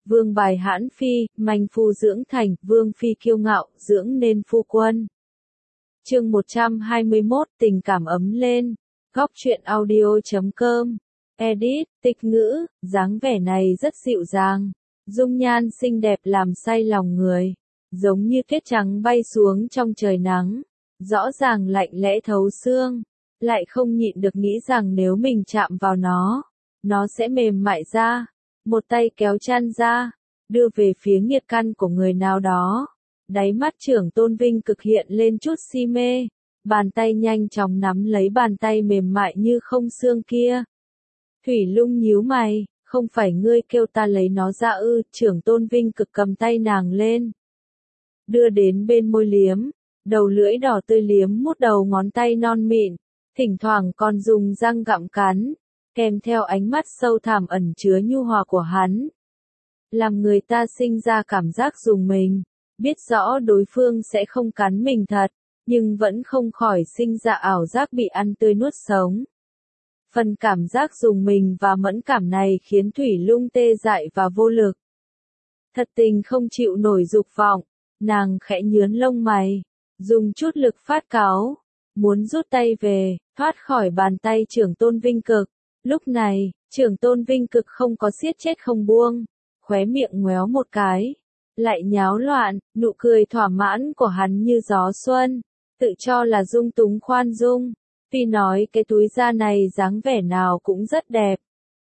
vương bài hãn phi, manh phu dưỡng thành, vương phi kiêu ngạo, dưỡng nên phu quân. Chương 121, tình cảm ấm lên. Góc truyện audio.com. Edit, tịch ngữ, dáng vẻ này rất dịu dàng. Dung nhan xinh đẹp làm say lòng người. Giống như tuyết trắng bay xuống trong trời nắng. Rõ ràng lạnh lẽ thấu xương. Lại không nhịn được nghĩ rằng nếu mình chạm vào nó sẽ mềm mại ra. Một tay kéo chăn ra, đưa về phía nghiệt căn của người nào đó. Đáy mắt Trưởng Tôn Vinh cực hiện lên chút si mê. Bàn tay nhanh chóng nắm lấy bàn tay mềm mại như không xương kia. Thủy Lung nhíu mày, không phải ngươi kêu ta lấy nó ra ư? Trưởng Tôn Vinh cực cầm tay nàng lên. Đưa đến bên môi liếm, đầu lưỡi đỏ tươi liếm mút đầu ngón tay non mịn. Thỉnh thoảng còn dùng răng gặm cắn, kèm theo ánh mắt sâu thẳm ẩn chứa nhu hòa của hắn. Làm người ta sinh ra cảm giác rùng mình, biết rõ đối phương sẽ không cắn mình thật, nhưng vẫn không khỏi sinh ra ảo giác bị ăn tươi nuốt sống. Phần cảm giác rùng mình và mẫn cảm này khiến Thủy Lung tê dại và vô lực. Thật tình không chịu nổi dục vọng, nàng khẽ nhướn lông mày, dùng chút lực phát cáu, muốn rút tay về, thoát khỏi bàn tay Trưởng Tôn Vinh Cực. Lúc này, Trưởng Tôn Vinh Cực không có siết chết không buông, khóe miệng ngoéo một cái, lại nháo loạn, nụ cười thỏa mãn của hắn như gió xuân, tự cho là dung túng khoan dung, tuy nói cái túi da này dáng vẻ nào cũng rất đẹp,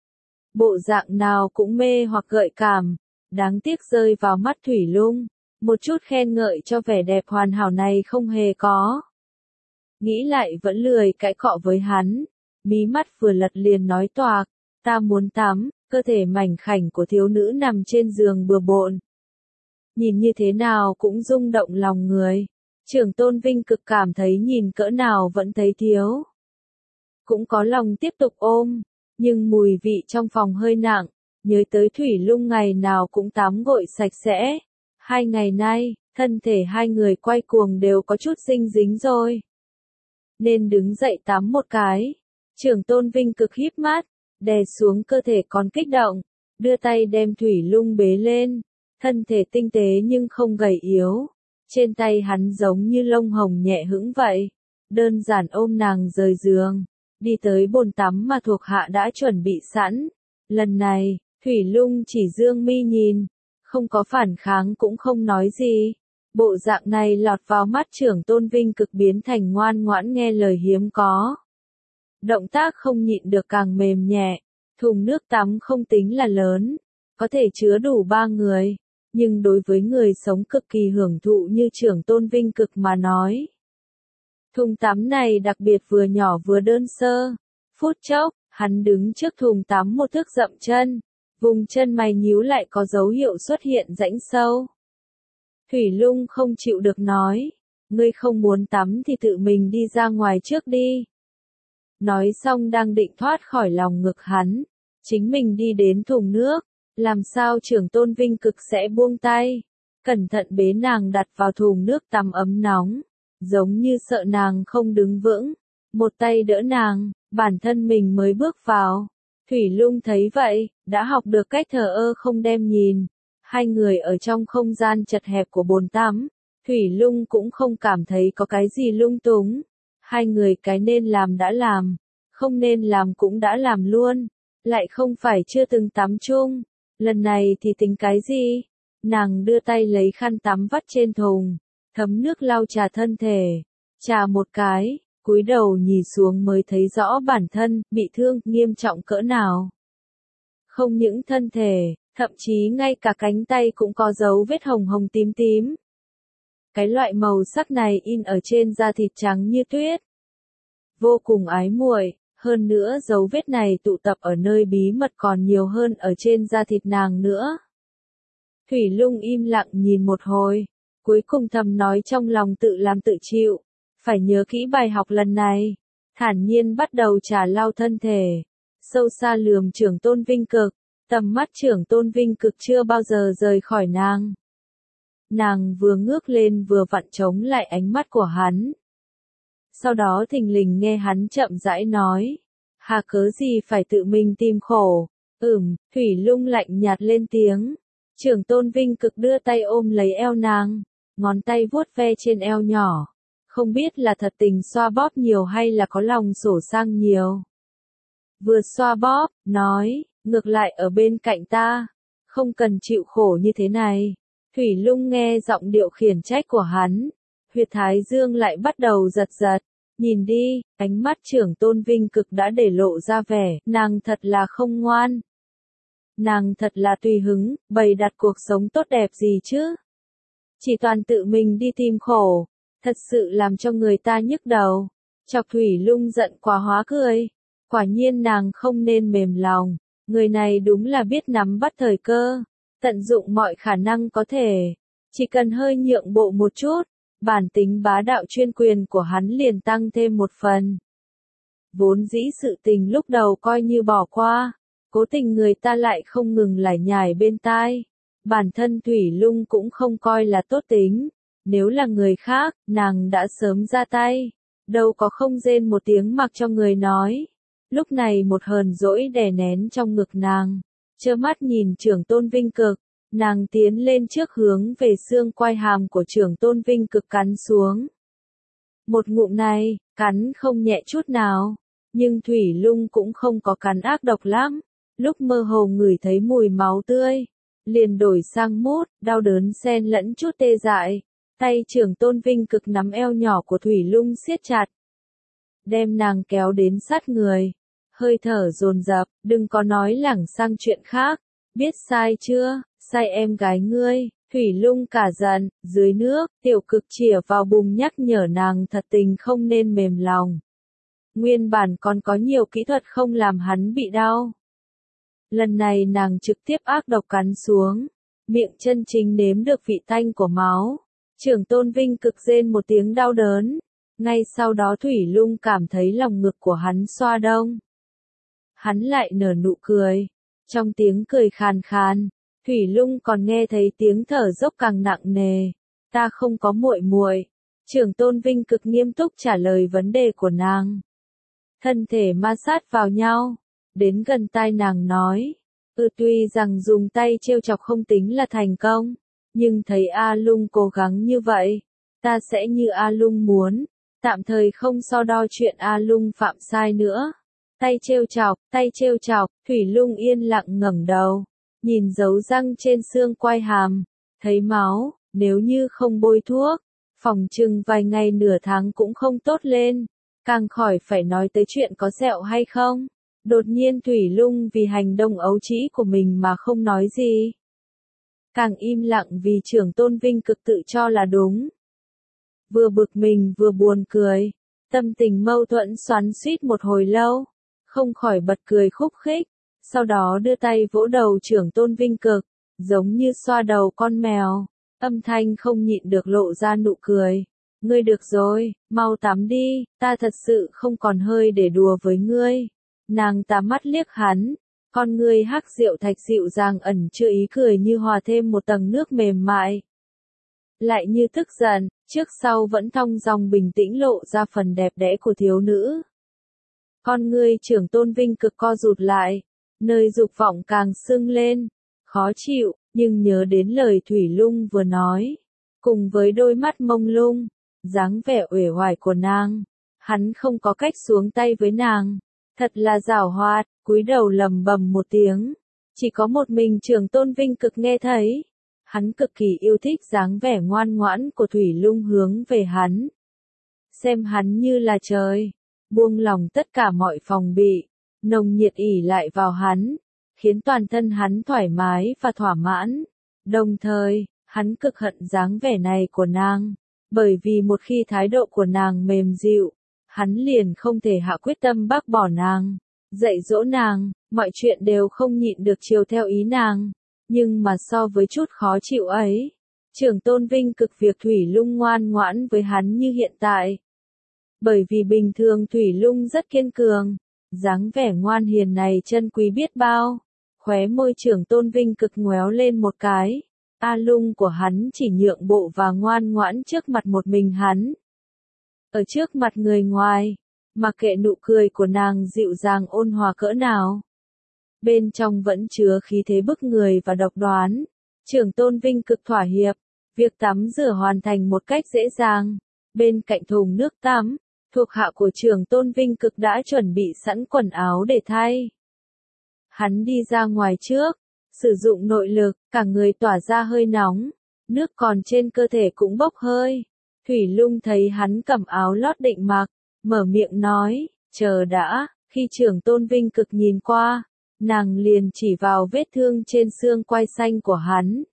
bộ dạng nào cũng mê hoặc gợi cảm, đáng tiếc rơi vào mắt Thủy Lung, một chút khen ngợi cho vẻ đẹp hoàn hảo này không hề có. Nghĩ lại vẫn lười cãi cọ với hắn. Mí mắt vừa lật liền nói toạc, ta muốn tắm, cơ thể mảnh khảnh của thiếu nữ nằm trên giường bừa bộn. Nhìn như thế nào cũng rung động lòng người. Trưởng Tôn Vinh cực cảm thấy nhìn cỡ nào vẫn thấy thiếu. Cũng có lòng tiếp tục ôm, nhưng mùi vị trong phòng hơi nặng, nhớ tới Thủy Lung ngày nào cũng tắm gội sạch sẽ. 2 ngày nay, thân thể hai người quay cuồng đều có chút dinh dính rồi. Nên đứng dậy tắm một cái. Trưởng Tôn Vinh cực híp mắt, đè xuống cơ thể còn kích động, đưa tay đem Thủy Lung bế lên, thân thể tinh tế nhưng không gầy yếu, trên tay hắn giống như lông hồng nhẹ hững vậy, đơn giản ôm nàng rời giường, đi tới bồn tắm mà thuộc hạ đã chuẩn bị sẵn. Lần này, Thủy Lung chỉ dương mi nhìn, không có phản kháng cũng không nói gì. Bộ dạng này lọt vào mắt Trưởng Tôn Vinh cực biến thành ngoan ngoãn nghe lời hiếm có. Động tác không nhịn được càng mềm nhẹ, thùng nước tắm không tính là lớn, có thể chứa đủ 3 người, nhưng đối với người sống cực kỳ hưởng thụ như Trưởng Tôn Vinh cực mà nói. Thùng tắm này đặc biệt vừa nhỏ vừa đơn sơ, phút chốc, hắn đứng trước thùng tắm một thước dậm chân, vùng chân mày nhíu lại có dấu hiệu xuất hiện rãnh sâu. Thủy Lung không chịu được nói, ngươi không muốn tắm thì tự mình đi ra ngoài trước đi. Nói xong đang định thoát khỏi lòng ngực hắn, chính mình đi đến thùng nước, làm sao Trưởng Tôn Vinh cực sẽ buông tay, cẩn thận bế nàng đặt vào thùng nước tắm ấm nóng, giống như sợ nàng không đứng vững, một tay đỡ nàng, bản thân mình mới bước vào. Thủy Lung thấy vậy, đã học được cách thờ ơ không đem nhìn. Hai người ở trong không gian chật hẹp của bồn tắm, Thủy Lung cũng không cảm thấy có cái gì lung túng. Hai người cái nên làm đã làm, không nên làm cũng đã làm luôn, lại không phải chưa từng tắm chung, lần này thì tính cái gì? Nàng đưa tay lấy khăn tắm vắt trên thùng, thấm nước lau chà thân thể, chà một cái, cúi đầu nhìn xuống mới thấy rõ bản thân bị thương nghiêm trọng cỡ nào. Không những thân thể, thậm chí ngay cả cánh tay cũng có dấu vết hồng hồng tím tím. Cái loại màu sắc này in ở trên da thịt trắng như tuyết. Vô cùng ái muội, hơn nữa dấu vết này tụ tập ở nơi bí mật còn nhiều hơn ở trên da thịt nàng nữa. Thủy Lung im lặng nhìn một hồi, cuối cùng thầm nói trong lòng tự làm tự chịu, phải nhớ kỹ bài học lần này, thản nhiên bắt đầu chà lau thân thể, sâu xa lườm Trưởng Tôn Vinh cực, tầm mắt Trưởng Tôn Vinh cực chưa bao giờ rời khỏi nàng. Nàng vừa ngước lên vừa vặn chống lại ánh mắt của hắn. Sau đó thình lình nghe hắn chậm rãi nói, hà cớ gì phải tự mình tìm khổ, Thủy Lung lạnh nhạt lên tiếng, Trưởng tôn Vinh Cực đưa tay ôm lấy eo nàng, ngón tay vuốt ve trên eo nhỏ. Không biết là thật tình xoa bóp nhiều hay là có lòng sổ sang nhiều. Vừa xoa bóp, nói, ngược lại ở bên cạnh ta, không cần chịu khổ như thế này. Thủy Lung nghe giọng điệu khiển trách của hắn, huyệt thái dương lại bắt đầu giật giật. Nhìn đi, ánh mắt trưởng tôn Vinh Cực đã để lộ ra vẻ, nàng thật là không ngoan. Nàng thật là tùy hứng, bày đặt cuộc sống tốt đẹp gì chứ. Chỉ toàn tự mình đi tìm khổ, thật sự làm cho người ta nhức đầu. Chọc Thủy Lung giận quá hóa cười. Quả nhiên nàng không nên mềm lòng, người này đúng là biết nắm bắt thời cơ, tận dụng mọi khả năng có thể. Chỉ cần hơi nhượng bộ một chút, bản tính bá đạo chuyên quyền của hắn liền tăng thêm một phần. Vốn dĩ sự tình lúc đầu coi như bỏ qua, cố tình người ta lại không ngừng lải nhải bên tai. Bản thân Thủy Lung cũng không coi là tốt tính, nếu là người khác, nàng đã sớm ra tay, đâu có không rên một tiếng mặc cho người nói. Lúc này một hờn dỗi đè nén trong ngực nàng, trơ mắt nhìn trưởng tôn Vinh Cực, nàng tiến lên trước hướng về xương quai hàm của trưởng tôn Vinh Cực cắn xuống. Một ngụm này, cắn không nhẹ chút nào, nhưng Thủy Lung cũng không có cắn ác độc lắm, lúc mơ hồ ngửi thấy mùi máu tươi, liền đổi sang mút, đau đớn xen lẫn chút tê dại, tay trưởng tôn Vinh Cực nắm eo nhỏ của Thủy Lung siết chặt, đem nàng kéo đến sát người. Hơi thở dồn dập, đừng có nói lảng sang chuyện khác, biết sai chưa, sai em gái ngươi. Thủy Lung cả giận, dưới nước, Tiểu Cực chìa vào bụng nhắc nhở nàng thật tình không nên mềm lòng. Nguyên bản còn có nhiều kỹ thuật không làm hắn bị đau. Lần này nàng trực tiếp ác độc cắn xuống, miệng chân chính nếm được vị tanh của máu. Trưởng tôn Vinh Cực rên một tiếng đau đớn, ngay sau đó Thủy Lung cảm thấy lòng ngực của hắn xoa đông. Hắn lại nở nụ cười. Trong tiếng cười khàn khàn, Thủy Lung còn nghe thấy tiếng thở dốc càng nặng nề. Ta không có muội muội. Trưởng tôn Vinh Cực nghiêm túc trả lời vấn đề của nàng. Thân thể ma sát vào nhau. Đến gần tai nàng nói. Tuy rằng dùng tay trêu chọc không tính là thành công. Nhưng thấy A Lung cố gắng như vậy. Ta sẽ như A Lung muốn. Tạm thời không so đo chuyện A Lung phạm sai nữa. Tay trêu chọc, Thủy Lung yên lặng ngẩng đầu, nhìn dấu răng trên xương quai hàm, thấy máu, nếu như không bôi thuốc, phòng chừng vài ngày nửa tháng cũng không tốt lên, càng khỏi phải nói tới chuyện có sẹo hay không. Đột nhiên Thủy Lung vì hành động ấu trĩ của mình mà không nói gì. Càng im lặng vì trưởng tôn Vinh Cực tự cho là đúng. Vừa bực mình vừa buồn cười, tâm tình mâu thuẫn xoắn xuýt một hồi lâu. Không khỏi bật cười khúc khích, sau đó đưa tay vỗ đầu trưởng tôn Vinh Cực, giống như xoa đầu con mèo, âm thanh không nhịn được lộ ra nụ cười. Ngươi được rồi, mau tắm đi, ta thật sự không còn hơi để đùa với ngươi. Nàng ta mắt liếc hắn, con ngươi hắc rượu thạch dịu dàng ẩn chứa ý cười như hòa thêm một tầng nước mềm mại. Lại như tức giận, trước sau vẫn thong dong bình tĩnh lộ ra phần đẹp đẽ của thiếu nữ. Con ngươi trưởng tôn Vinh Cực co rụt lại, nơi dục vọng càng sưng lên, khó chịu, nhưng nhớ đến lời Thủy Lung vừa nói, cùng với đôi mắt mông lung, dáng vẻ uể oải của nàng, hắn không có cách xuống tay với nàng, thật là giảo hoạt, cúi đầu lầm bầm một tiếng, chỉ có một mình trưởng tôn Vinh Cực nghe thấy, hắn cực kỳ yêu thích dáng vẻ ngoan ngoãn của Thủy Lung hướng về hắn, xem hắn như là trời. Buông lòng tất cả mọi phòng bị, nồng nhiệt ỉ lại vào hắn, khiến toàn thân hắn thoải mái và thỏa mãn. Đồng thời, hắn cực hận dáng vẻ này của nàng, bởi vì một khi thái độ của nàng mềm dịu, hắn liền không thể hạ quyết tâm bác bỏ nàng, dạy dỗ nàng, mọi chuyện đều không nhịn được chiều theo ý nàng. Nhưng mà so với chút khó chịu ấy, trưởng tôn Vinh Cực việc Thủy Lung ngoan ngoãn với hắn như hiện tại. Bởi vì bình thường Thủy Lung rất kiên cường, dáng vẻ ngoan hiền này chân quý biết bao. Khóe môi trưởng tôn Vinh Cực ngoéo lên một cái. A Lung của hắn chỉ nhượng bộ và ngoan ngoãn trước mặt một mình hắn. Ở trước mặt người ngoài, mặc kệ nụ cười của nàng dịu dàng ôn hòa cỡ nào. Bên trong vẫn chứa khí thế bức người và độc đoán. Trưởng Tôn Vinh cực thỏa hiệp, việc tắm rửa hoàn thành một cách dễ dàng. Bên cạnh thùng nước tắm, thuộc hạ của Trưởng Tôn Vinh cực đã chuẩn bị sẵn quần áo để thay. Hắn đi ra ngoài trước, sử dụng nội lực, cả người tỏa ra hơi nóng, nước còn trên cơ thể cũng bốc hơi. Thủy Lung thấy hắn cầm áo lót định mặc, mở miệng nói, chờ đã, khi Trưởng Tôn Vinh cực nhìn qua, nàng liền chỉ vào vết thương trên xương quai xanh của hắn.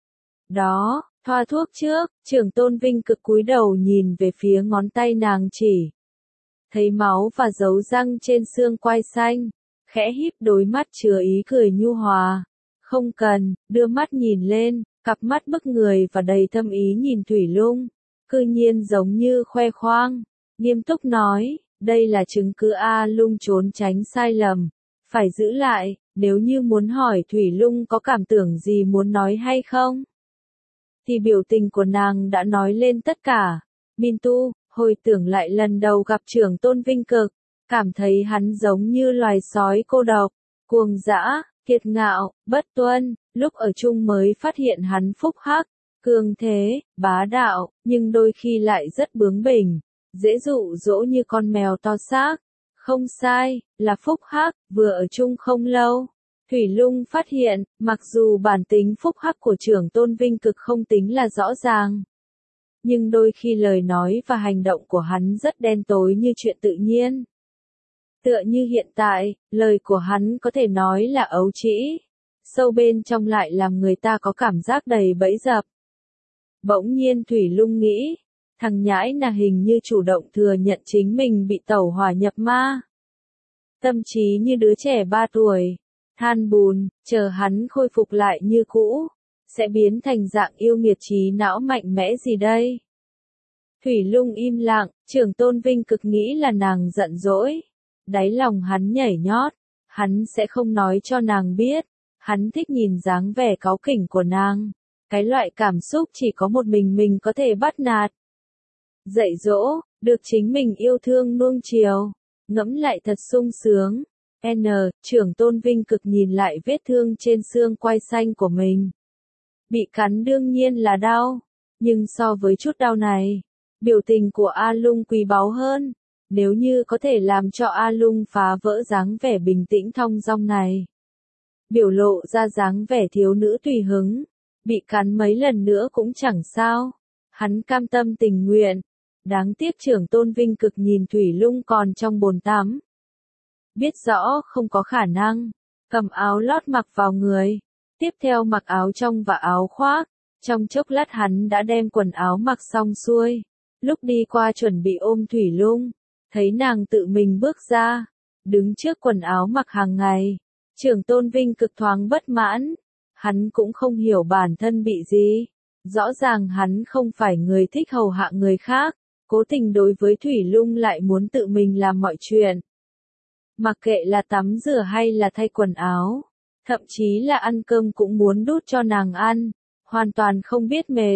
Đó, thoa thuốc trước, Trưởng Tôn Vinh cực cúi đầu nhìn về phía ngón tay nàng chỉ. Thấy máu và dấu răng trên xương quai xanh, khẽ híp đôi mắt chứa ý cười nhu hòa. Không cần, đưa mắt nhìn lên, cặp mắt bức người và đầy thâm ý nhìn Thủy Lung, cư nhiên giống như khoe khoang, nghiêm túc nói, đây là chứng cứ A Lung trốn tránh sai lầm, phải giữ lại, nếu như muốn hỏi Thủy Lung có cảm tưởng gì muốn nói hay không, thì biểu tình của nàng đã nói lên tất cả. Mintu, hồi tưởng lại lần đầu gặp Trưởng Tôn Vinh cực, cảm thấy hắn giống như loài sói cô độc, cuồng dã, kiệt ngạo, bất tuân, lúc ở chung mới phát hiện hắn phúc hắc, cường thế, bá đạo, nhưng đôi khi lại rất bướng bỉnh, dễ dụ dỗ như con mèo to xác. Không sai, là phúc hắc, vừa ở chung không lâu. Thủy Lung phát hiện, mặc dù bản tính phúc hắc của Trưởng Tôn Vinh cực không tính là rõ ràng, nhưng đôi khi lời nói và hành động của hắn rất đen tối như chuyện tự nhiên. Tựa như hiện tại, lời của hắn có thể nói là ấu trĩ, sâu bên trong lại làm người ta có cảm giác đầy bẫy dập. Bỗng nhiên Thủy Lung nghĩ, thằng nhãi là hình như chủ động thừa nhận chính mình bị tẩu hỏa nhập ma. Tâm trí như đứa trẻ 3 tuổi, than bùn, chờ hắn khôi phục lại như cũ, sẽ biến thành dạng yêu nghiệt trí não mạnh mẽ gì đây? Thủy Lung im lặng, Trưởng Tôn Vinh cực nghĩ là nàng giận dỗi. Đáy lòng hắn nhảy nhót, hắn sẽ không nói cho nàng biết, hắn thích nhìn dáng vẻ cáu kỉnh của nàng, cái loại cảm xúc chỉ có một mình có thể bắt nạt. Dạy dỗ, được chính mình yêu thương nuông chiều, ngẫm lại thật sung sướng. Trưởng Tôn Vinh cực nhìn lại vết thương trên xương quai xanh của mình. Bị cắn đương nhiên là đau, nhưng so với chút đau này, biểu tình của A Lung quý báu hơn. Nếu như có thể làm cho A Lung phá vỡ dáng vẻ bình tĩnh thong dong này, biểu lộ ra dáng vẻ thiếu nữ tùy hứng, bị cắn mấy lần nữa cũng chẳng sao, hắn cam tâm tình nguyện. Đáng tiếc Trưởng Tôn Vinh cực nhìn Thủy Lung còn trong bồn tắm, biết rõ không có khả năng, cầm áo lót mặc vào người, tiếp theo mặc áo trong và áo khoác, trong chốc lát hắn đã đem quần áo mặc xong xuôi, lúc đi qua chuẩn bị ôm Thủy Lung, thấy nàng tự mình bước ra, đứng trước quần áo mặc hàng ngày, Trưởng Tôn Vinh cực thoáng bất mãn, hắn cũng không hiểu bản thân bị gì, rõ ràng hắn không phải người thích hầu hạ người khác, cố tình đối với Thủy Lung lại muốn tự mình làm mọi chuyện. Mặc kệ là tắm rửa hay là thay quần áo, thậm chí là ăn cơm cũng muốn đút cho nàng ăn, hoàn toàn không biết mệt.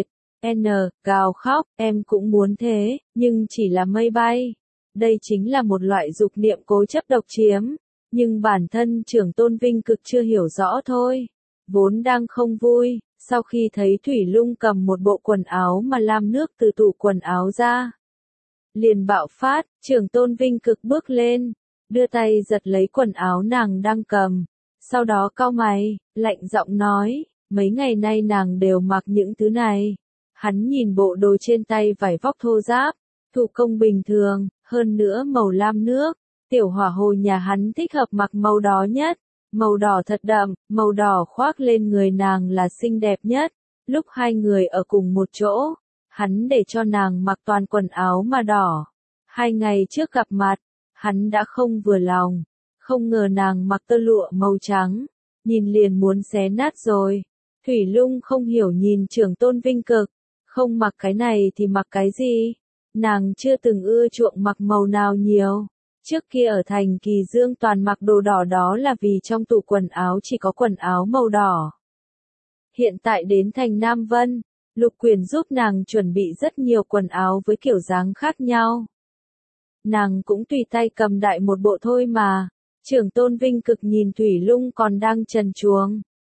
Gào khóc, em cũng muốn thế, nhưng chỉ là mây bay. Đây chính là một loại dục niệm cố chấp độc chiếm, nhưng bản thân Trưởng Tôn Vinh cực chưa hiểu rõ thôi. Vốn đang không vui, sau khi thấy Thủy Lung cầm một bộ quần áo mà lam nước từ tủ quần áo ra, liền bạo phát. Trưởng Tôn Vinh cực bước lên, đưa tay giật lấy quần áo nàng đang cầm, sau đó cau mày, lạnh giọng nói, mấy ngày nay nàng đều mặc những thứ này. Hắn nhìn bộ đồ trên tay vải vóc thô ráp, thủ công bình thường, hơn nữa màu lam nước, tiểu hỏa hồ nhà hắn thích hợp mặc màu đó nhất, màu đỏ thật đậm, màu đỏ khoác lên người nàng là xinh đẹp nhất. Lúc hai người ở cùng một chỗ, hắn để cho nàng mặc toàn quần áo mà đỏ. 2 ngày trước gặp mặt, hắn đã không vừa lòng, không ngờ nàng mặc tơ lụa màu trắng, nhìn liền muốn xé nát rồi. Thủy Lung không hiểu nhìn Trưởng Tôn Vinh cực, không mặc cái này thì mặc cái gì? Nàng chưa từng ưa chuộng mặc màu nào nhiều. Trước kia ở thành Kỳ Dương toàn mặc đồ đỏ, đó là vì trong tủ quần áo chỉ có quần áo màu đỏ. Hiện tại đến thành Nam Vân, Lục Quyền giúp nàng chuẩn bị rất nhiều quần áo với kiểu dáng khác nhau. Nàng cũng tùy tay cầm đại một bộ thôi mà. Trưởng Tôn Vinh cực nhìn Thủy Lung còn đang trần truồng,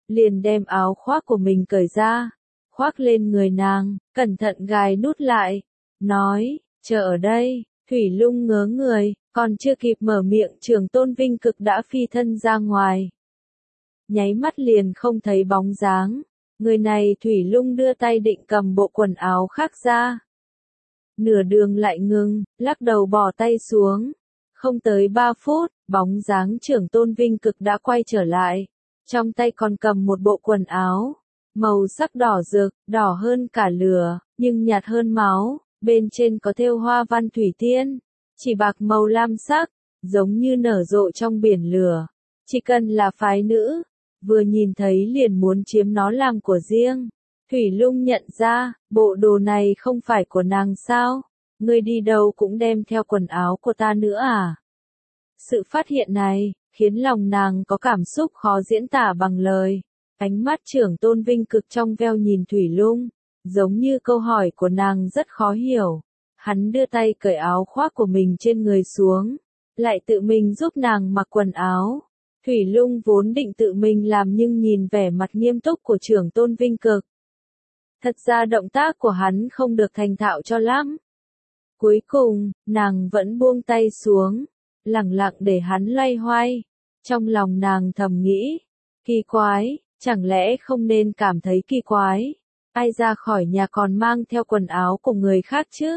liền đem áo khoác của mình cởi ra, khoác lên người nàng, cẩn thận gài nút lại, nói, chờ ở đây. Thủy Lung ngớ người, còn chưa kịp mở miệng Trường Tôn Vinh Cực đã phi thân ra ngoài. Nháy mắt liền không thấy bóng dáng, người này Thủy Lung đưa tay định cầm bộ quần áo khác ra. Nửa đường lại ngừng, lắc đầu bỏ tay xuống. Không tới 3 phút, bóng dáng Trường Tôn Vinh Cực đã quay trở lại, trong tay còn cầm một bộ quần áo, màu sắc đỏ rực, đỏ hơn cả lửa, nhưng nhạt hơn máu. Bên trên có thêu hoa văn thủy tiên, chỉ bạc màu lam sắc, giống như nở rộ trong biển lửa. Chỉ cần là phái nữ, vừa nhìn thấy liền muốn chiếm nó làm của riêng. Thủy Lung nhận ra, bộ đồ này không phải của nàng sao? Ngươi đi đâu cũng đem theo quần áo của ta nữa à? Sự phát hiện này, khiến lòng nàng có cảm xúc khó diễn tả bằng lời. Ánh mắt Trưởng Tôn Vinh Cực trong veo nhìn Thủy Lung. Giống như câu hỏi của nàng rất khó hiểu. Hắn đưa tay cởi áo khoác của mình trên người xuống, lại tự mình giúp nàng mặc quần áo. Thủy Lung vốn định tự mình làm nhưng nhìn vẻ mặt nghiêm túc của Trưởng Tôn Vinh Cực. Thật ra động tác của hắn không được thành thạo cho lắm. Cuối cùng, nàng vẫn buông tay xuống, lẳng lặng để hắn loay hoay. Trong lòng nàng thầm nghĩ, kỳ quái, chẳng lẽ không nên cảm thấy kỳ quái? Ai ra khỏi nhà còn mang theo quần áo của người khác chứ?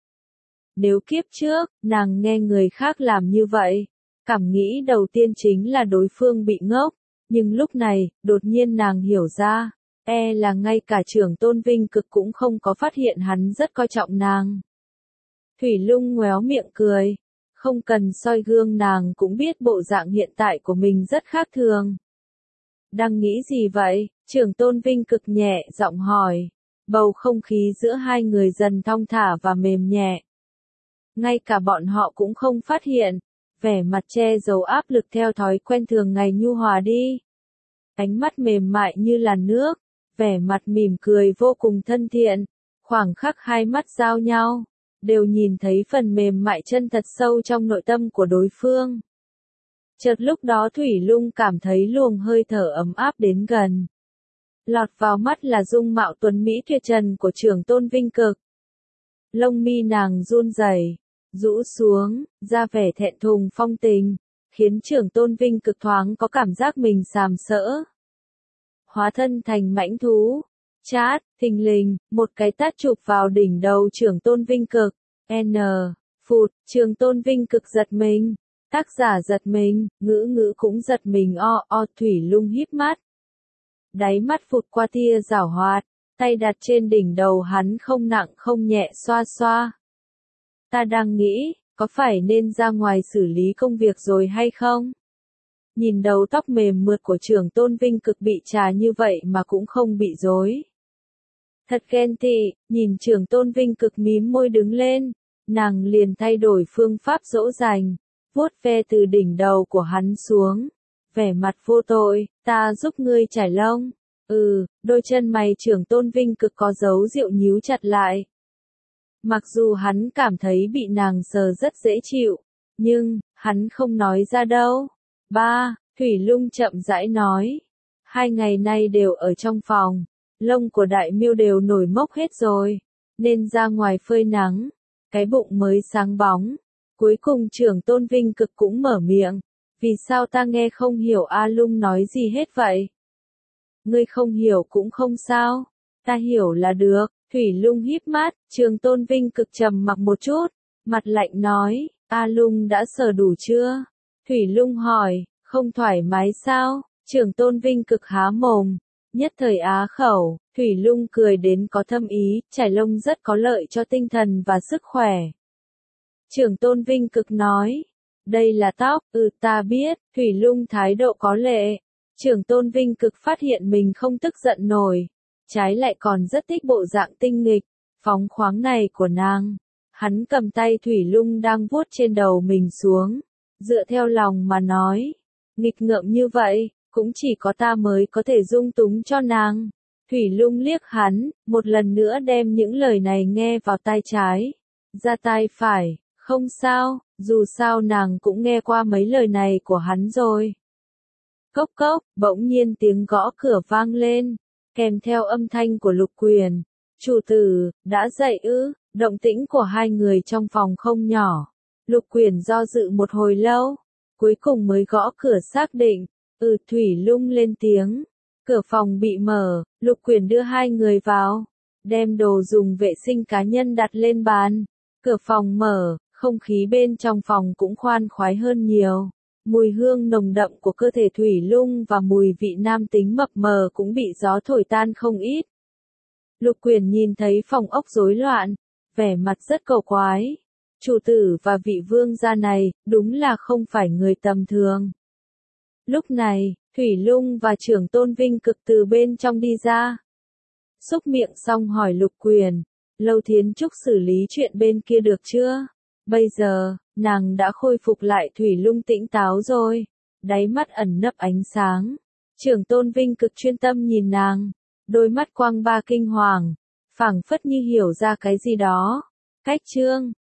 Nếu kiếp trước, nàng nghe người khác làm như vậy, cảm nghĩ đầu tiên chính là đối phương bị ngốc. Nhưng lúc này, đột nhiên nàng hiểu ra, là ngay cả Trưởng Tôn Vinh Cực cũng không có phát hiện hắn rất coi trọng nàng. Thủy Lung ngoéo miệng cười, không cần soi gương nàng cũng biết bộ dạng hiện tại của mình rất khác thường. Đang nghĩ gì vậy? Trưởng Tôn Vinh Cực nhẹ giọng hỏi. Bầu không khí giữa hai người dần thong thả và mềm nhẹ. Ngay cả bọn họ cũng không phát hiện. Vẻ mặt che giấu áp lực theo thói quen thường ngày nhu hòa đi. Ánh mắt mềm mại như làn nước. Vẻ mặt mỉm cười vô cùng thân thiện. Khoảng khắc hai mắt giao nhau, đều nhìn thấy phần mềm mại chân thật sâu trong nội tâm của đối phương. Chợt lúc đó Thủy Lung cảm thấy luồng hơi thở ấm áp đến gần. Lọt vào mắt là dung mạo tuấn mỹ tuyệt trần của Trưởng Tôn Vinh Cực. Lông mi nàng run rẩy, rũ xuống, ra vẻ thẹn thùng phong tình, khiến Trưởng Tôn Vinh Cực thoáng có cảm giác mình sàm sỡ. Hóa thân thành mãnh thú, chát, thình lình, một cái tát chụp vào đỉnh đầu Trưởng Tôn Vinh Cực. Phụt, Trưởng Tôn Vinh Cực giật mình. Tác giả giật mình, ngữ cũng giật mình Thủy Lung híp mắt. Đáy mắt phụt qua tia giảo hoạt, tay đặt trên đỉnh đầu hắn không nặng không nhẹ xoa xoa. Ta đang nghĩ, có phải nên ra ngoài xử lý công việc rồi hay không? Nhìn đầu tóc mềm mượt của Trưởng Tôn Vinh Cực bị chà như vậy mà cũng không bị rối. Thật ghen tị, nhìn Trưởng Tôn Vinh Cực mím môi đứng lên, nàng liền thay đổi phương pháp dỗ dành, vuốt ve từ đỉnh đầu của hắn xuống. Vẻ mặt vô tội, ta giúp ngươi chải lông. Đôi chân mày Trưởng Tôn Vinh Cực có dấu rượu nhíu chặt lại. Mặc dù hắn cảm thấy bị nàng sờ rất dễ chịu, nhưng, hắn không nói ra đâu. Thủy Lung chậm rãi nói. 2 ngày nay đều ở trong phòng, lông của Đại Miêu đều nổi mốc hết rồi, nên ra ngoài phơi nắng, cái bụng mới sáng bóng. Cuối cùng Trưởng Tôn Vinh Cực cũng mở miệng. Vì sao ta nghe không hiểu A Lung nói gì hết vậy? Ngươi không hiểu cũng không sao. Ta hiểu là được. Thủy Lung híp mắt, Trưởng Tôn Vinh Cực trầm mặc một chút. Mặt lạnh nói, A Lung đã sờ đủ chưa? Thủy Lung hỏi, không thoải mái sao? Trưởng Tôn Vinh Cực há mồm. Nhất thời á khẩu, Thủy Lung cười đến có thâm ý, chải lông rất có lợi cho tinh thần và sức khỏe. Trưởng Tôn Vinh Cực nói, đây là tóc, ta biết. Thủy Lung thái độ có lệ. Trưởng Tôn Vinh Cực phát hiện mình không tức giận nổi, trái lại còn rất thích bộ dạng tinh nghịch, phóng khoáng này của nàng. Hắn cầm tay Thủy Lung đang vuốt trên đầu mình xuống, dựa theo lòng mà nói, nghịch ngợm như vậy, cũng chỉ có ta mới có thể dung túng cho nàng. Thủy Lung liếc hắn, một lần nữa đem những lời này nghe vào tai trái, ra tai phải. Không sao, dù sao nàng cũng nghe qua mấy lời này của hắn rồi. Cốc cốc, bỗng nhiên tiếng gõ cửa vang lên, kèm theo âm thanh của Lục Quyền. Chủ tử, đã dậy ư? Động tĩnh của hai người trong phòng không nhỏ. Lục Quyền do dự một hồi lâu, cuối cùng mới gõ cửa xác định. Thủy Lung lên tiếng. Cửa phòng bị mở, Lục Quyền đưa hai người vào, đem đồ dùng vệ sinh cá nhân đặt lên bàn. Cửa phòng mở, không khí bên trong phòng cũng khoan khoái hơn nhiều. Mùi hương nồng đậm của cơ thể Thủy Lung và mùi vị nam tính mập mờ cũng bị gió thổi tan không ít. Lục Quyền nhìn thấy phòng ốc rối loạn, vẻ mặt rất cầu quái. Chủ tử và vị vương gia này, đúng là không phải người tầm thường. Lúc này, Thủy Lung và trưởng tôn Vinh Cực từ bên trong đi ra. Xúc miệng xong hỏi Lục Quyền, Lâu Thiến Trúc xử lý chuyện bên kia được chưa? Bây giờ, nàng đã khôi phục lại. Thủy Lung tĩnh táo rồi, đáy mắt ẩn nấp ánh sáng. Trưởng tôn Vinh Cực chuyên tâm nhìn nàng, đôi mắt quang ba kinh hoàng, phảng phất như hiểu ra cái gì đó. Cách trương,